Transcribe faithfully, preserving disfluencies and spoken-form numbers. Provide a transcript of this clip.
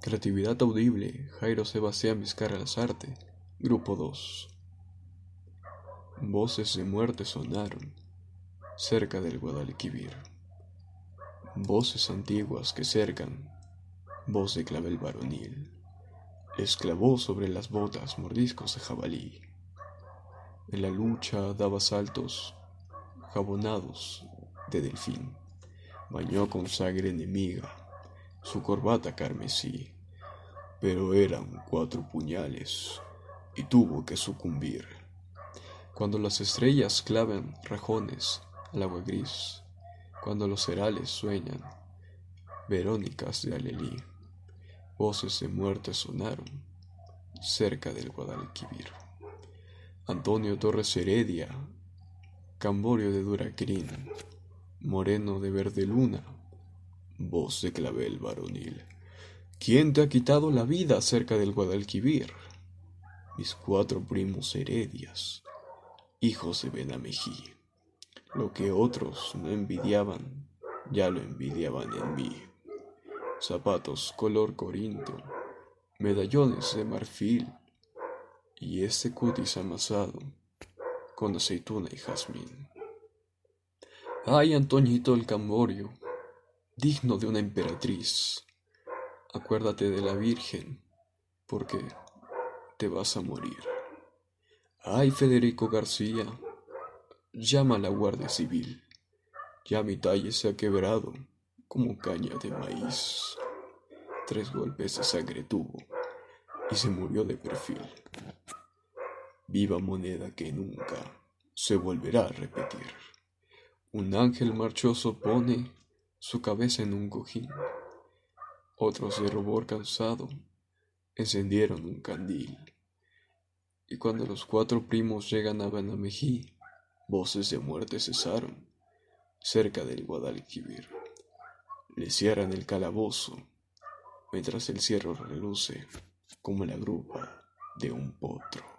Creatividad audible, Jairo Sebastián Vizcarra Lazarte. Grupo dos. Voces de muerte sonaron cerca del Guadalquivir. Voces antiguas que cercan, voz de clavel varonil. Les clavó sobre las botas mordiscos de jabalí. En la lucha daba saltos jabonados de delfín. Bañó con sangre enemiga su corbata carmesí, pero eran cuatro puñales y tuvo que sucumbir. Cuando las estrellas clavan rajones al agua gris, cuando los herales sueñan verónicas de alelí, voces de muerte sonaron cerca del Guadalquivir. Antonio Torres Heredia, Camborio de Duraquín, moreno de verde luna, voz de clavel varonil. ¿Quién te ha quitado la vida cerca del Guadalquivir? Mis cuatro primos Heredias, hijos de Benamejí. Lo que otros no envidiaban, ya lo envidiaban en mí. Zapatos color corinto, medallones de marfil y este cutis amasado con aceituna y jazmín. Ay, Antoñito el Camborio, digno de una emperatriz, acuérdate de la Virgen, porque te vas a morir. Ay, Federico García, llama a la Guardia Civil, ya mi talle se ha quebrado como caña de maíz. Tres golpes de sangre tuvo y se murió de perfil. Viva moneda que nunca se volverá a repetir. Un ángel marchoso pone su cabeza en un cojín. Otros de rubor cansado encendieron un candil. Y cuando los cuatro primos llegan a Benamejí, voces de muerte cesaron cerca del Guadalquivir. Le cierran el calabozo mientras el cierre reluce como la grupa de un potro.